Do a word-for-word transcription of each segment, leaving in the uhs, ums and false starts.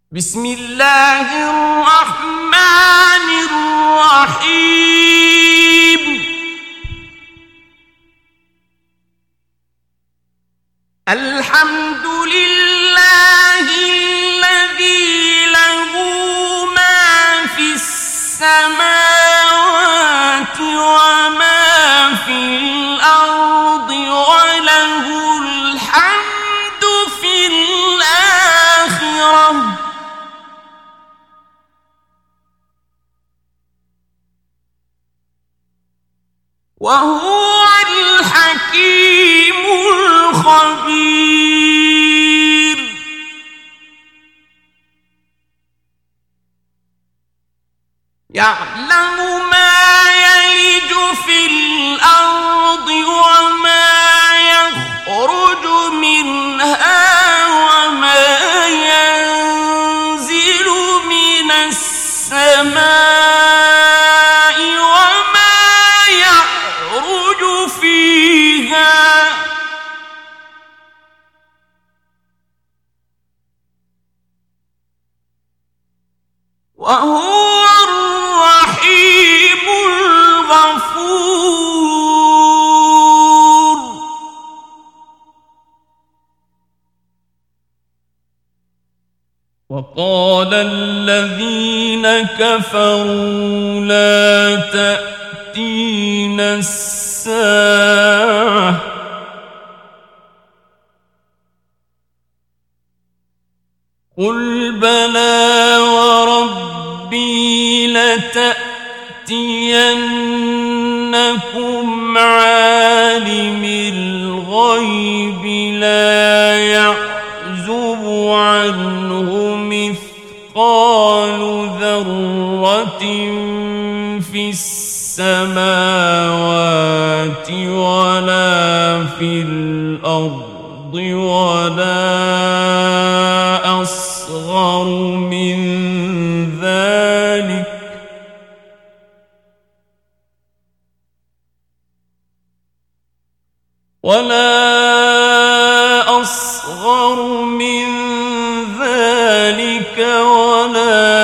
بسم الله الرحمن الرحيم. الحمد لله الذي له ما في السماوات وما في الأرض وله الحمد في الآخرة وهو الحكيم الخبير. يعلم ما يلج في الأرض وما يخرج منها وما ينزل من السماء وما يعرج فيها وهو الرحيم الغفور. وقال الذين كفروا لا تأتينا الساعة قل بلى وربي لتأتينكم عالم الغيب لا يعزب عنه مثقال ذرة في السماوات ولا في الأرض ولا أصغر من ذلك ولا أصغر من ذلك ولا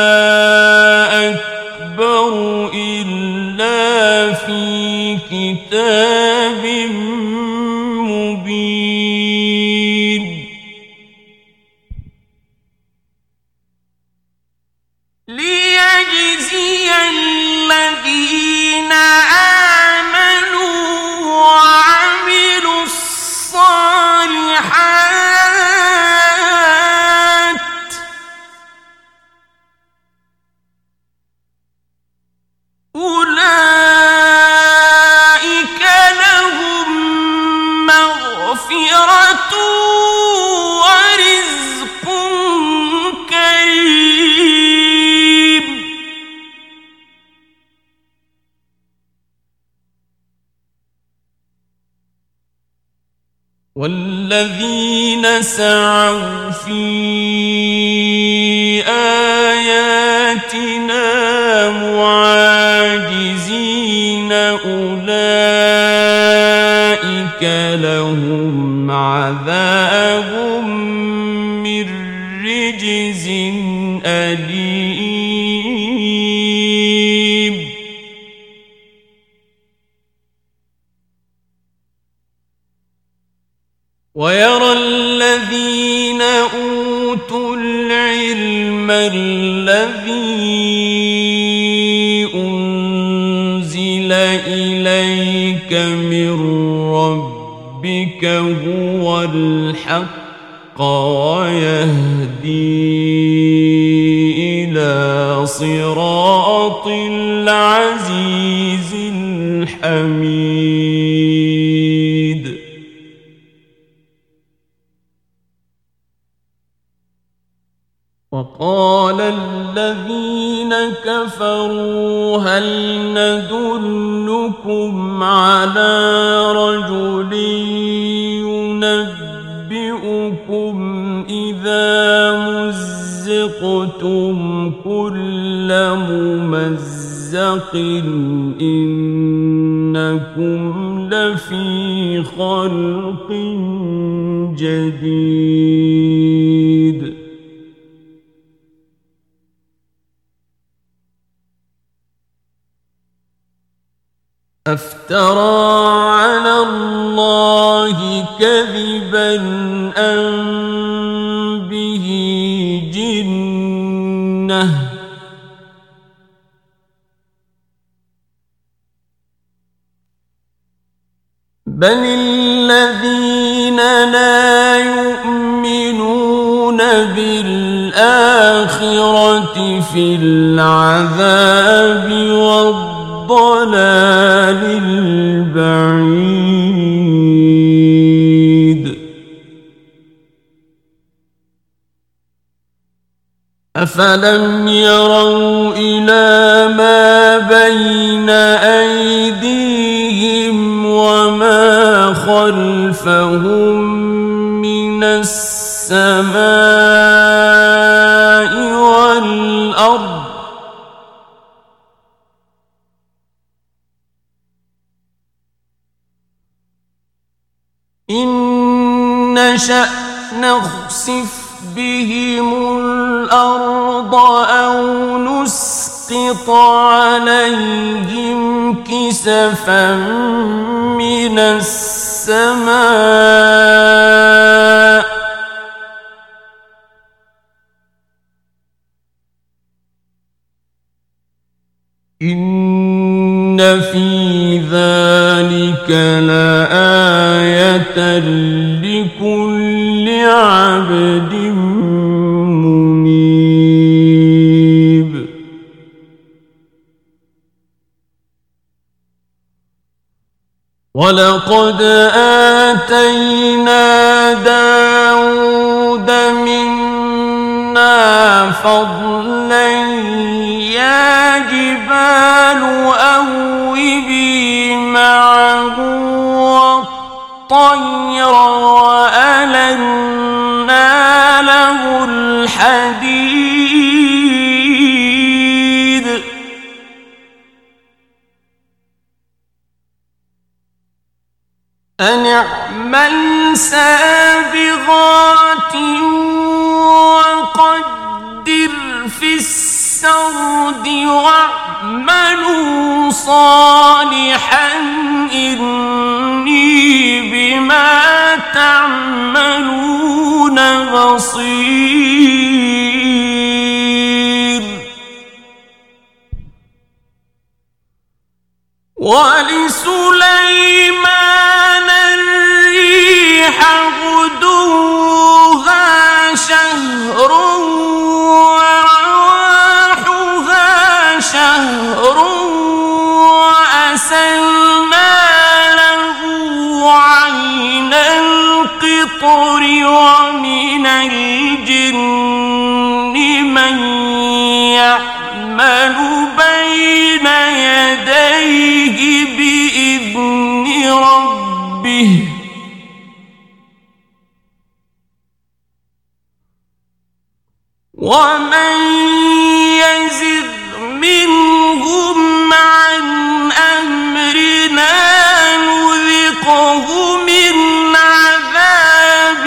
أكبر إلا في كتاب مبين. ليجزي الذين آمنوا وعملوا الصالحات أولئك لهم مغفرة ورزق كريم. والذين سعوا في آياتنا معاجزين أولئك لهم عذاب من رجز أليم. ويرى الذين أوتوا العلم الذي أنزل إليك من ربك هو الحق ويهدي إلى صراط العزيز الحميد. وقال الذين كفروا هل ندلكم على رجل ينبئكم إذا مزقتم كل ممزق إنكم لفي خلق جديد. أفترى على الله كذبا أم به جنة بل الذين لا يؤمنون بالآخرة في العذاب والضلال البعيد أفلم يروا إلى ما بين أيديهم وما خلفهم من السماء والأرض إن نشأ نخسف بهم الأرض أو نسقط عليهم كسفا من السماء إن في ذلك لآية لكل عبد منيب ولقد آتينا داود منا فضلا يا جبال أوبي معه والطير وألنا له الحديد أن اعمل سابغات وقدر في السرد واعملوا صالحا إني بما تعملون بصير ولسليمان الريح غدوها شهر ورواحها شهر وأسلنا له عين القطر ومن الجن من يعمل بين يديه بإذن ربه ومن يزغ منهم عن أمرنا نذقه من عذاب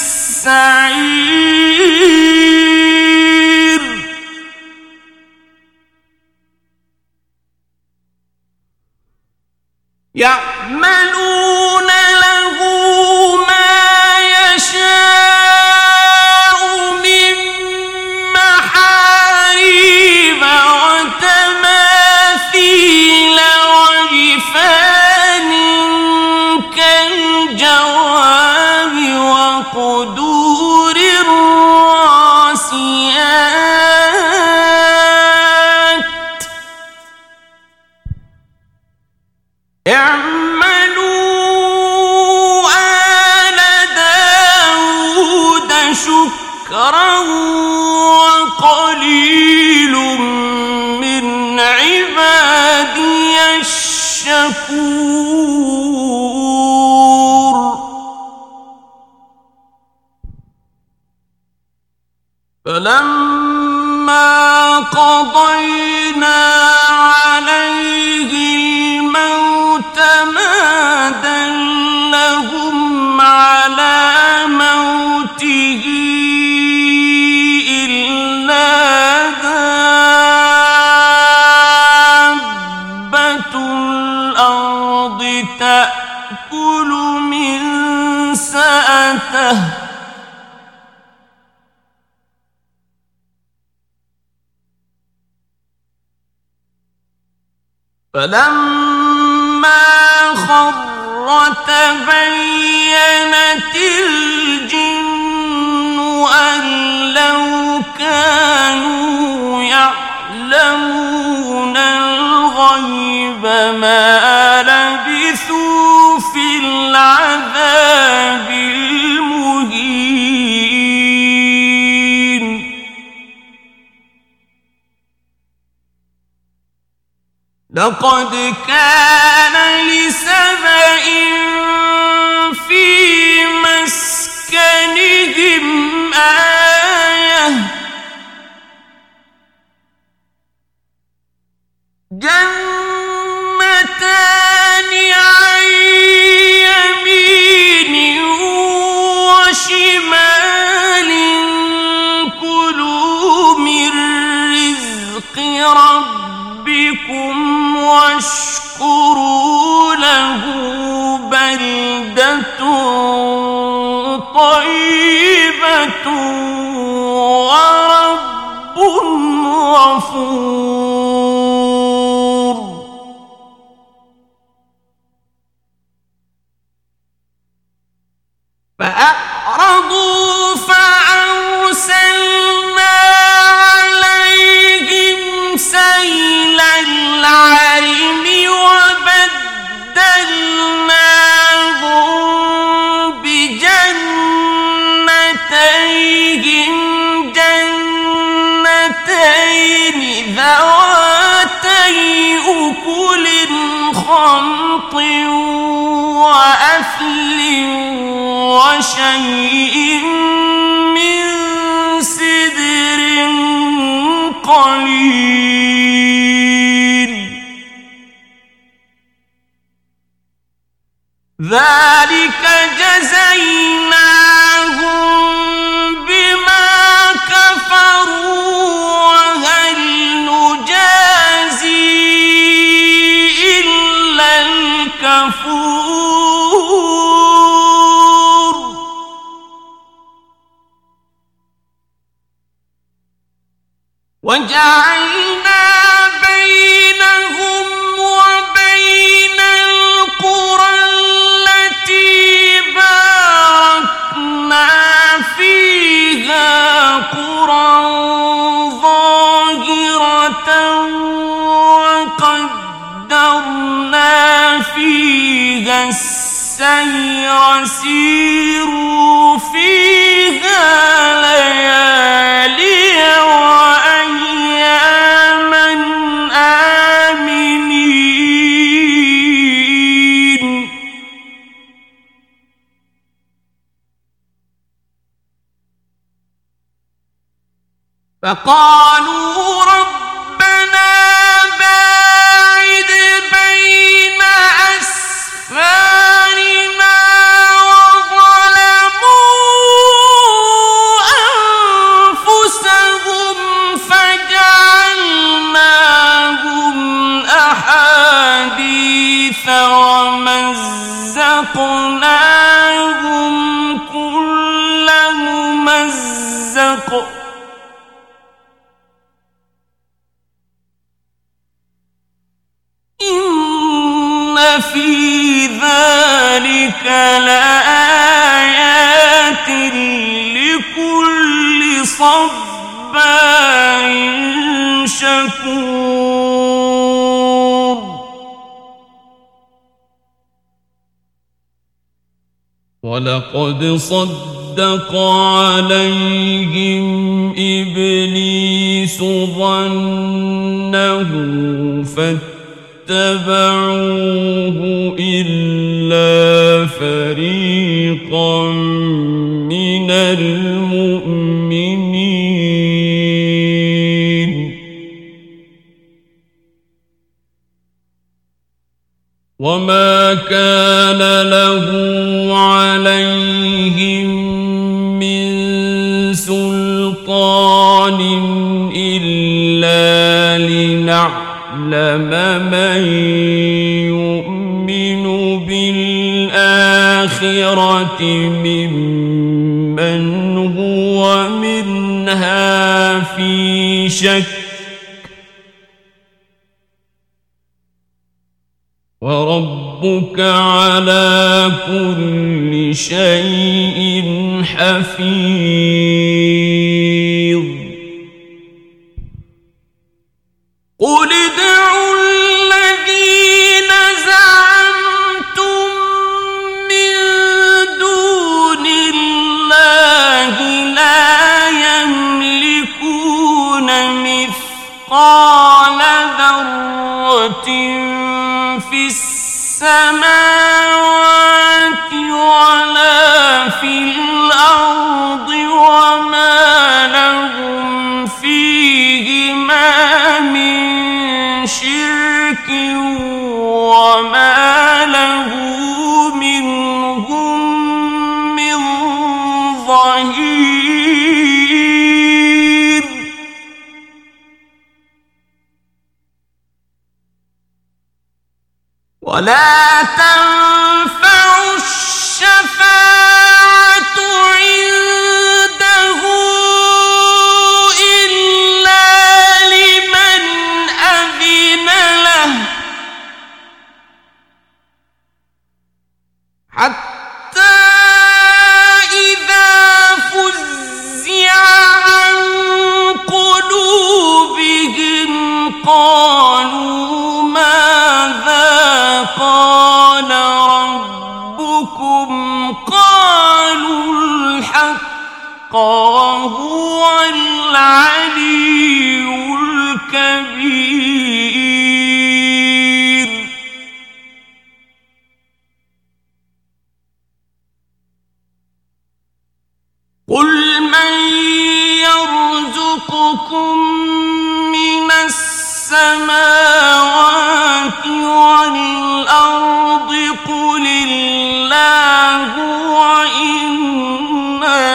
السعير يعملون له ما يشاء من محاريب وتماثيل وجفان كالجواب وقدور الراسيات اعملوا آل داود شكرا وقليل من عبادي الشكور فلما قضينا عليه الموت ما دلهم على موته إلا دابة الأرض فلما خر تبينت الجن أن لو كانوا يعلمون الغيب ما لبثوا في العذاب المهين. لقد كان لسبإ في مسكنهم آية جنتان عن يمين وشمال كلوا من رزق ربكم واشكروا له بلدة طيبة ورب غفور. فأعرضوا فأرسلنا عليهم سيل العرم وبدلناهم بجنتيهم جنتين ذواتي أكل خمط وأثل وشيء من سدر قليل ذلك جزيناهم بما كفروا وهل نجازي إلا الكفور. وجعلنا بينهم وبين القرى التي باركنا فيها قرى ظاهرة وقدرنا فيها السير سيروا فيها ليالي وأياما آمنين. فقالوا ربنا باعد بين أسفارنا وظلموا أنفسهم فجعلناهم أحاديث ومزقناهم كل ممزق إن في ذلك لآيات لكل صبار شكور. ولقد صدق عليهم إبليس ظنه فاتبعوه إلا فريقا من المؤمنين. وما كان له عليهم من سلطان إلا لنعلم من يؤمن بالآخرة ممن هو منها في شك وربك على كل شيء حفيظ قل ادعوا الذين زعمتم من دون الله لا يملكون مثقال ذرة في السماوات ولا في الأرض وما لهم فيهما من شرك وما له منهم من ظهير ولا تنفع الشفاعة عنده إلا لمن أذن له حتى إذا فزع عن قلوبهم قالوا ماذا قال ربكم قالوا الحق وهو العلي الكبير قل من يرزقكم من السماوات والأرض قل الله وإنا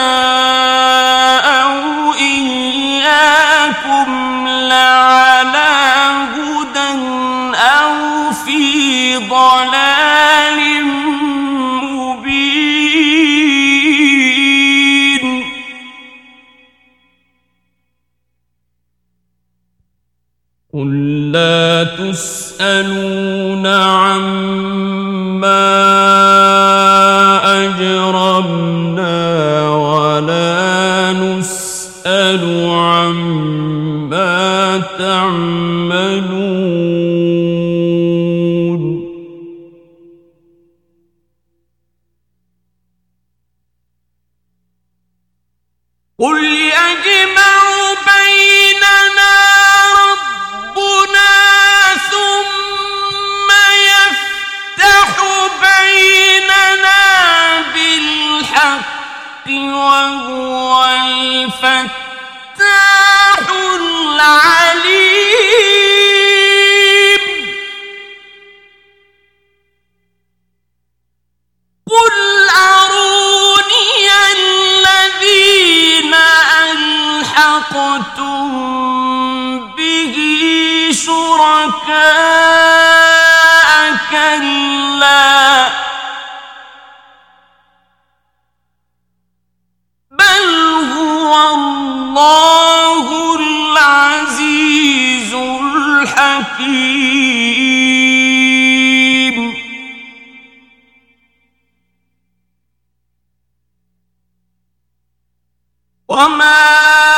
أو إياكم لعلى هدى أو في ضلال مبين قل لا تسألون عما أجرمنا ولا نسأل عما تعملون قل يجمع بيننا ربنا ثم يفتح بيننا بالحق وهو الفتاح العليم قل أروني الذين ألحقتم به شركاء كلا بل هو الله العزيز الحكيم وما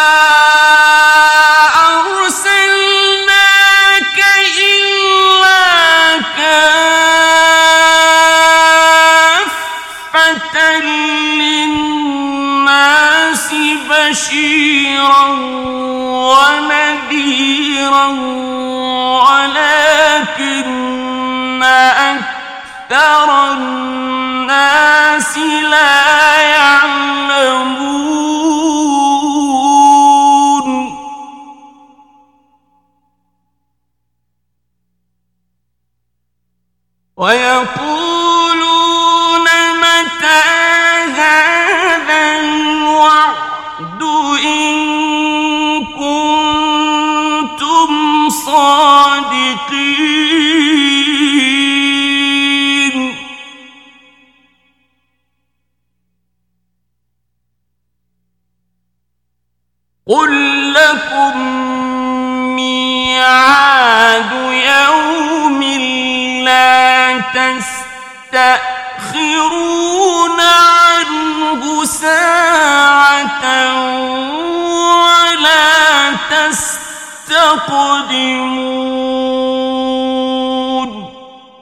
أرسلناك إلا كافة للناس بشيرا ونذيرا ولكن أكثر الناس لا يعلمون ويقولون متى هذا الوعد إن كنتم صادقين قل لكم ميعاد يوم لا تستأخرون عنه ساعة ولا تستقدمون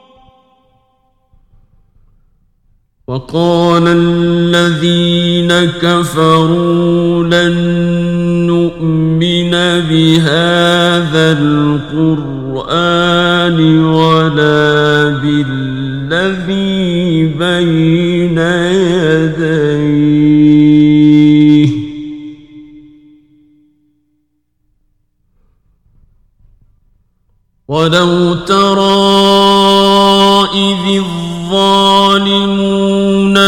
وقال الذين كفروا لن نؤمن بهذا القرآن ولا بالذي بين يديه ولو ترى إذ الظالمون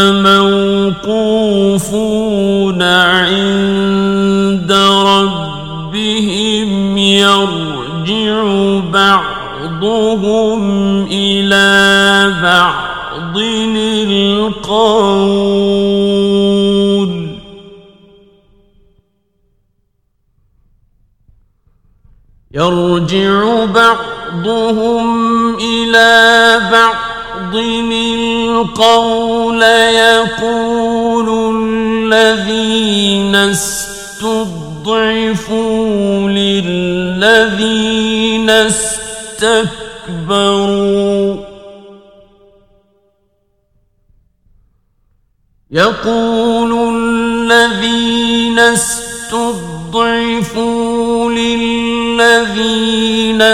موقوفون عند ربهم يرجع بعضهم إلى بعض القول يرجع بعضهم إلى بعض القول يقول الذين استضعفوا للذين استكبروا يقول الذين استضعفوا للذين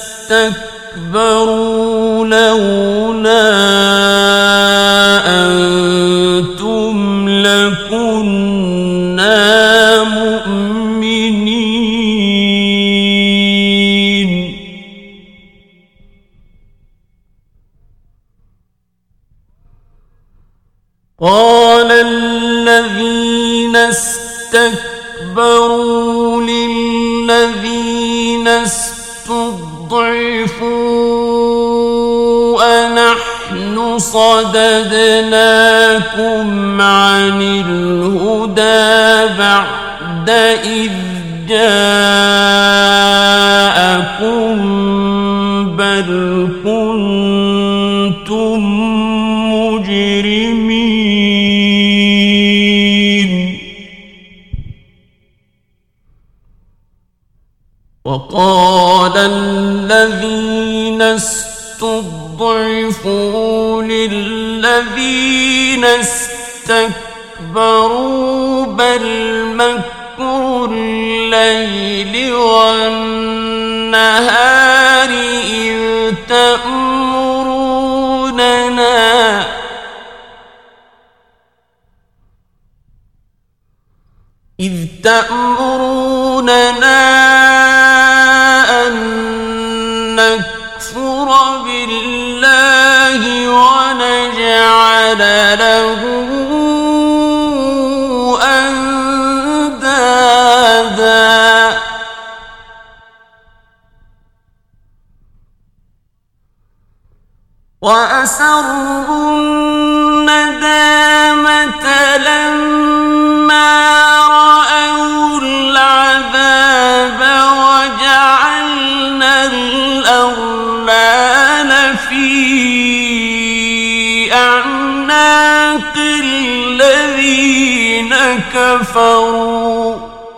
استكبروا لولا أنتم لكنا مؤمنين قال الذين استكبروا للذين استضعفوا أنحن صددناكم عن الهدى بعد إذ جاءكم بل كنتم مجرمين وقال الذين استضعفوا للذين استكبروا بل مكر الليل والنهار إذ تأمروننا إذ تأمروننا أن نكفر بالله ونجعل له أندادا وأسروا الندامة لما رأوا العذاب وجعلنا الأغلال في أعناق الذين كفروا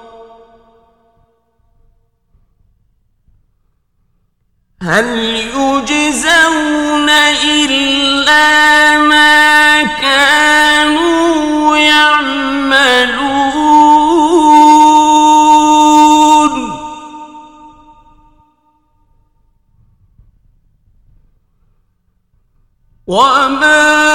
هل يجزون إلا ما كانوا يعملون وما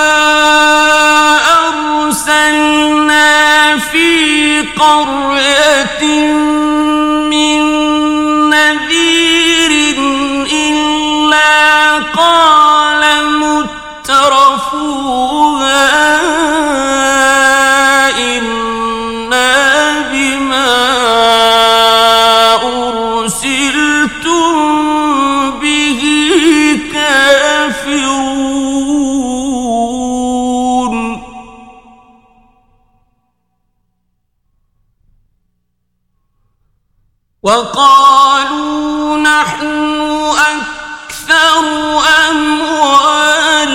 أرسلنا في قرية من نذير إلا قال مترفوها إنا بما أرسلتم به كافرون وقالوا نحن أكثر أموالا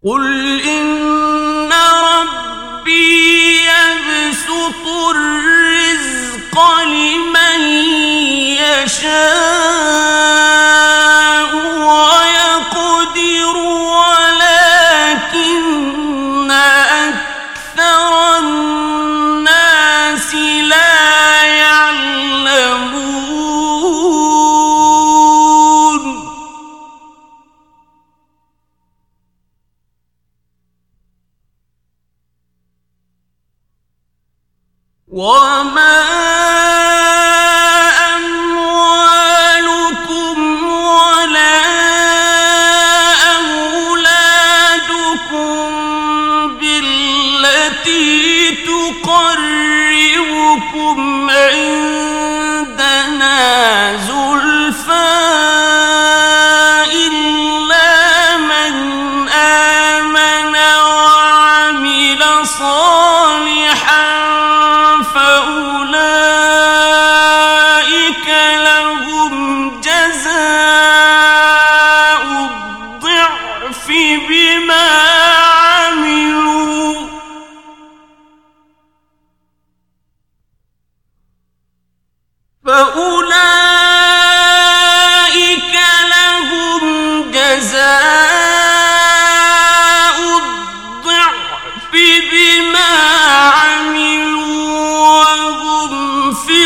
قل إن ربي يبسط الرزق لمن يشاء ويقدر ولكن أكثر الناس لا يعلمون. وما أموالكم ولا أولادكم بالتي تقربكم عندنا زلفى إلا من آمن وعمل صالحا فأولئك لهم جزاء الضعف بما عملوا فأولئك لهم جزاء الضعف بما عملوا وهم في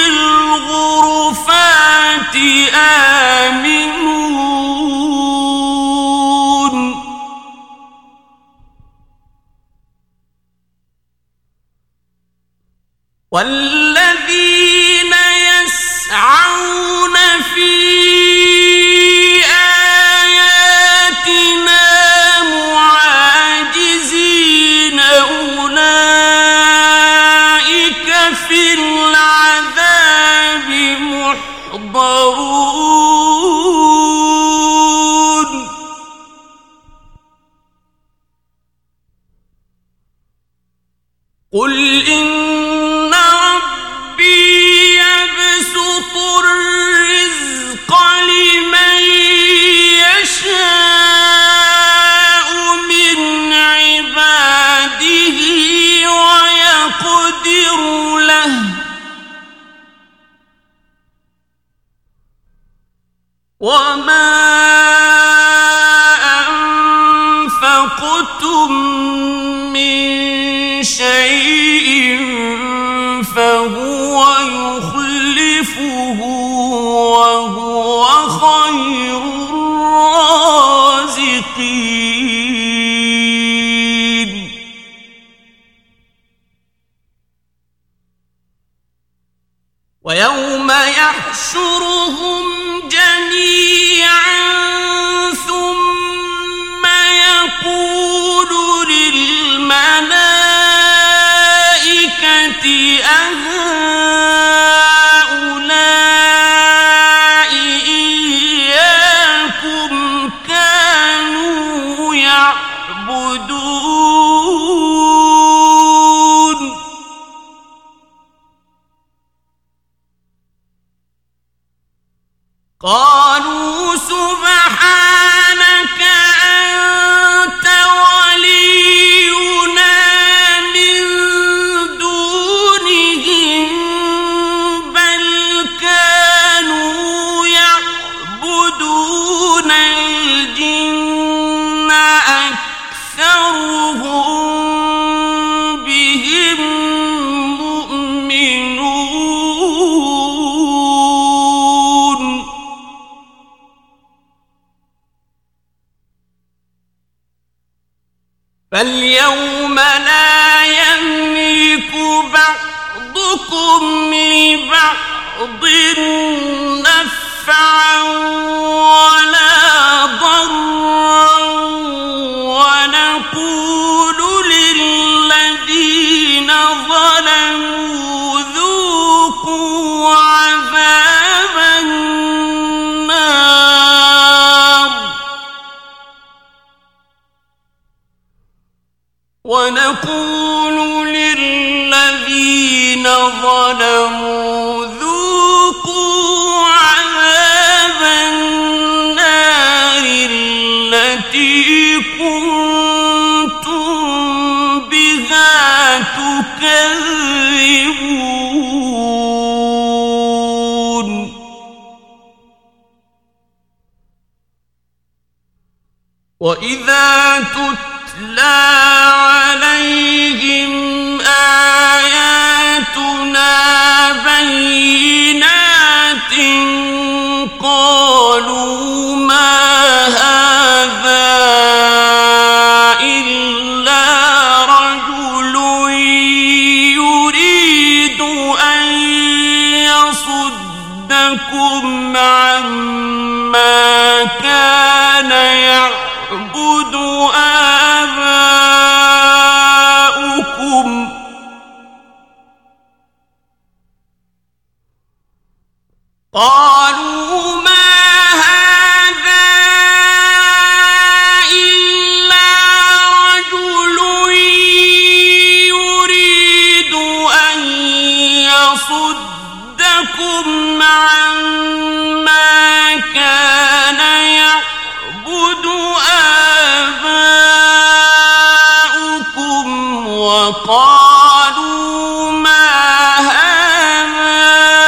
الغرفات آمنون. والذين يسعون في آياتنا معاجزين أولئك في العذاب محضرون. قل إن ربي يبسط الرزق لمن يشاء من عباده ويقدر له وما أنفقتم من شيء فهو يخلفه وهو خير الرازقين. ويوم يحشرهم جميعا ثم يقول للملائكة أهؤلاء إياكم كانوا يعبدون. قالوا سبحانك أنت ولينا من دونهم بل كانوا يعبدون الجن أكثرهم بهم مؤمنون. فاليوم لا يملك بعضكم لبعض نفعا ولا ضرا ونقول للذين ظلموا ذوقوا عذاب النار ونقول للذين ظلموا ذوقوا عذاب النار التي كنتم وإذا تتلى عليهم آياتنا بينات قالوا ما هذا إلا رجل يريد أن يصدكم عما كان يعبد آباؤكم قالوا ما هذا إلا رجل يريد أن يصدكم عما كان يعبد آباؤكم وقالوا ما هذا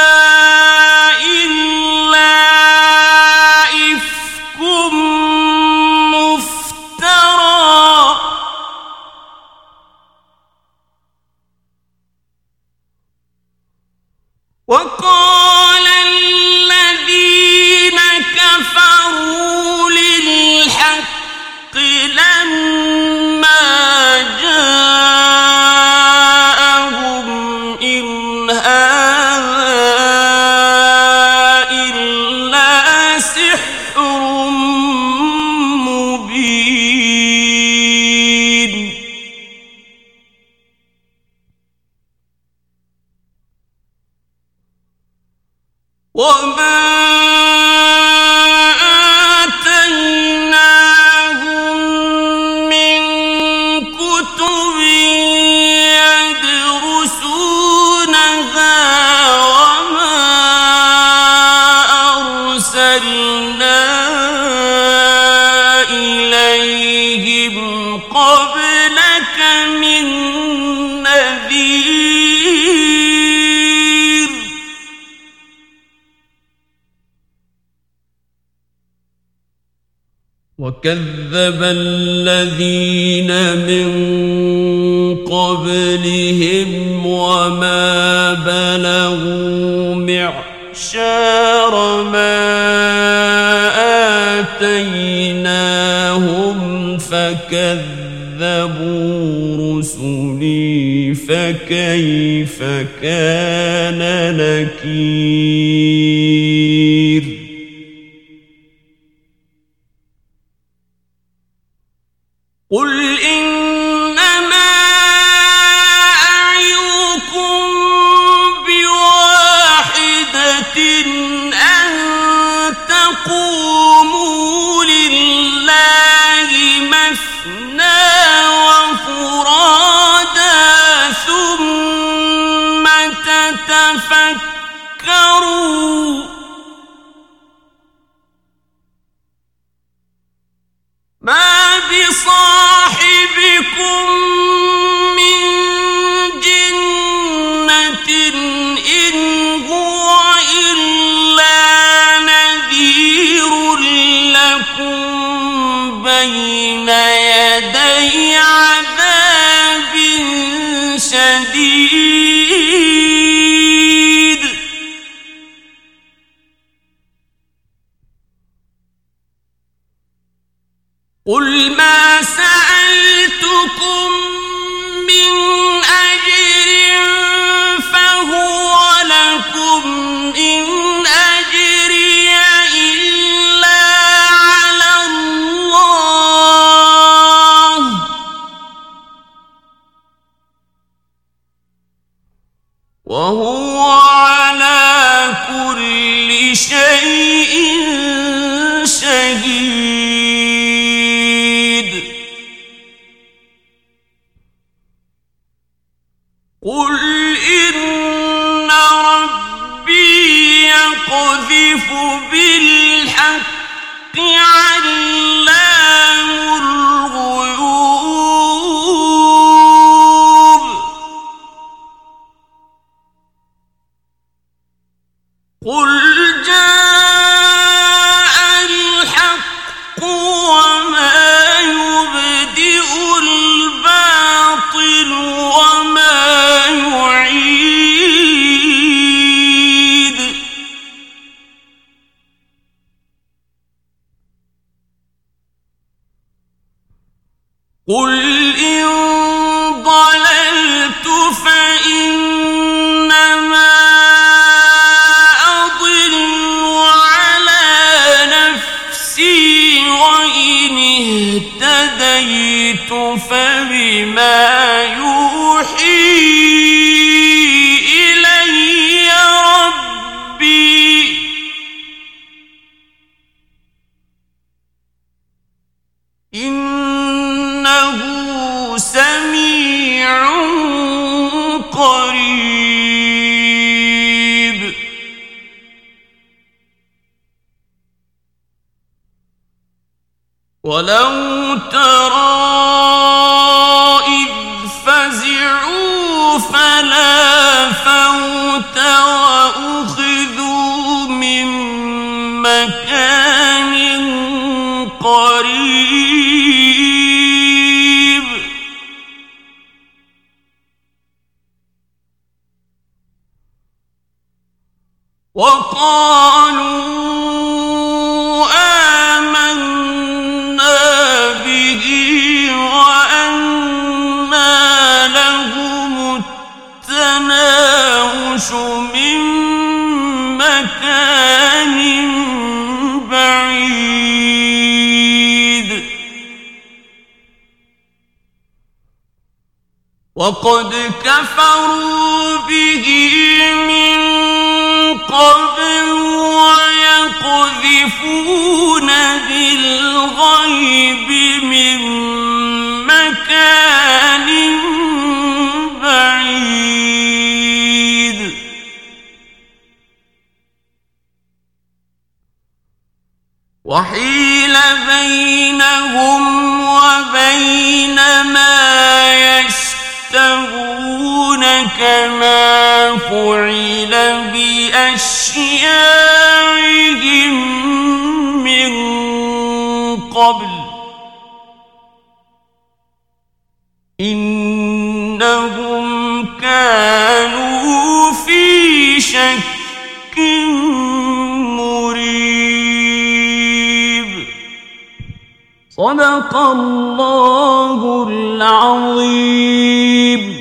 إلا إفك مفترى وقال الذين كفروا للحق لما جاءهم إن هذا إلا سحر مبين وما آتيناهم من كتب يدرسونها وما أرسلنا إليهم قبلك من نذير وكذب الذين من قبلهم وما بلغوا معشار ما آتيناهم فكذبوا رسلي فكيف كان نكير قل إنما أعظكم بواحدة أن تقوموا لله مثنى وفرادا ثم تتفكروا ما بصاحبكم من جنة إن هو إلا نذير لكم بين يدي عذاب شديد قل ما سألتكم من أجر فهو لكم إن أجري إلا على الله وهو على كل شيء شهيد قل إن ربي يقذف بالحق علام الغيوب قل جاء الحق وما قل إن ضللت فإنما أضل على نفسي وإن اهتديت فبما يوحي إلي ربي إنه سميع قريب. ولو ترى إذ فزعوا فلا فوت وأخذوا من مكان قريب وقالوا آمنا به وأنى لهم التناوش من مكان بعيد وقد كفروا به من قبل ويقذفون بالغيب من مكان بعيد وحيل بينهم وبين ما يشتهون كما فعل بأشياعهم من قبل إنهم كانوا في شك مريب. صدق الله العظيم.